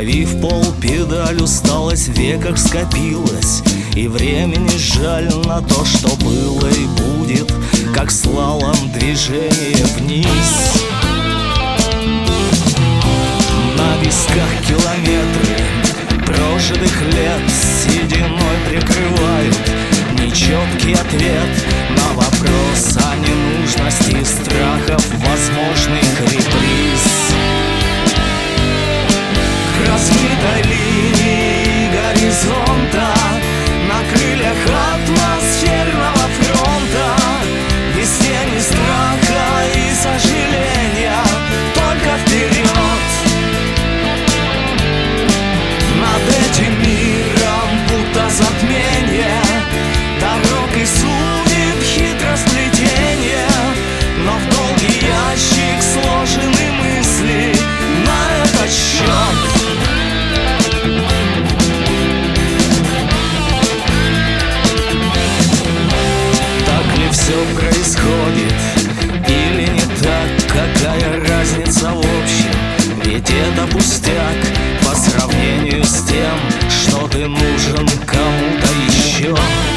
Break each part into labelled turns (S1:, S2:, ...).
S1: Вдавив пол педаль, усталость в веках скопилась, и времени жаль на то, что было и будет, как слалом движение вниз. На висках километры прожитых лет сединой прикрывают нечеткий ответ на вопрос о ненужности страхов возможных реприз. К размытой линии горизонта на крыльях атмосферного фронта без тени страха и сожаления, только вперед. Над этим миром будто затмение дорог и судеб хитросплетение, но в долгий ящик сложены мысли на этот счет. Так ли все происходит или не так? Какая разница в общем? Ведь это пустяк по сравнению с тем, что ты нужен кому-то еще.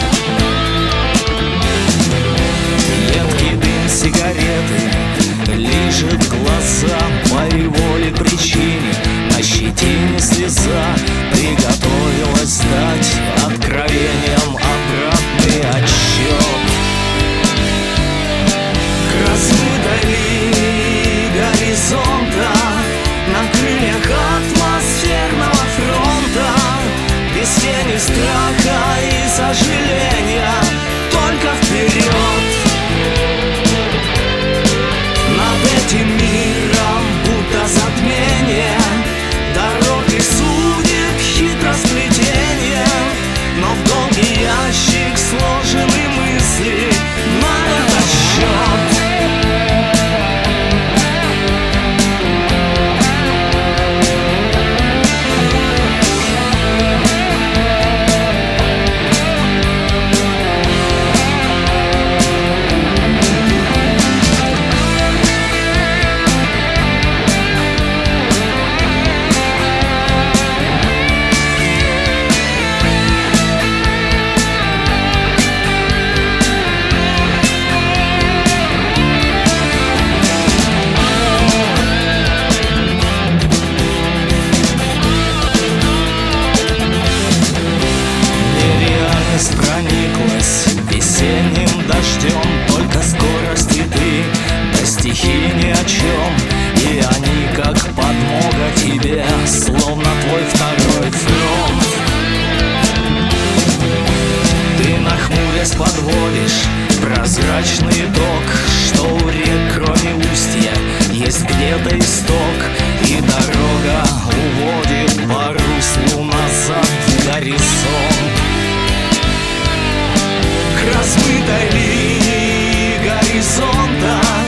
S1: Едкий дым сигареты лижет глаза по воле причине. На щетине слеза приготовилась дать откровением обратный отсчет. К размытой линии горизонта на крыльях атмосферного фронта без тени страха и сожаления, только вперед. Над этим миром будто затмение дорог и судеб хитросплетение, но в долгий ящик сложены мысли на этот счет. Прониклась весенним дождем, только скорости ты до стихии ни о чем, и они как подмога тебе, словно твой второй фронт. Ты нахмурясь подводишь прозрачный итог, что у рек кроме устья есть где-то исток, и дорога уводит по руслу назад в горизонт. К размытой линии горизонта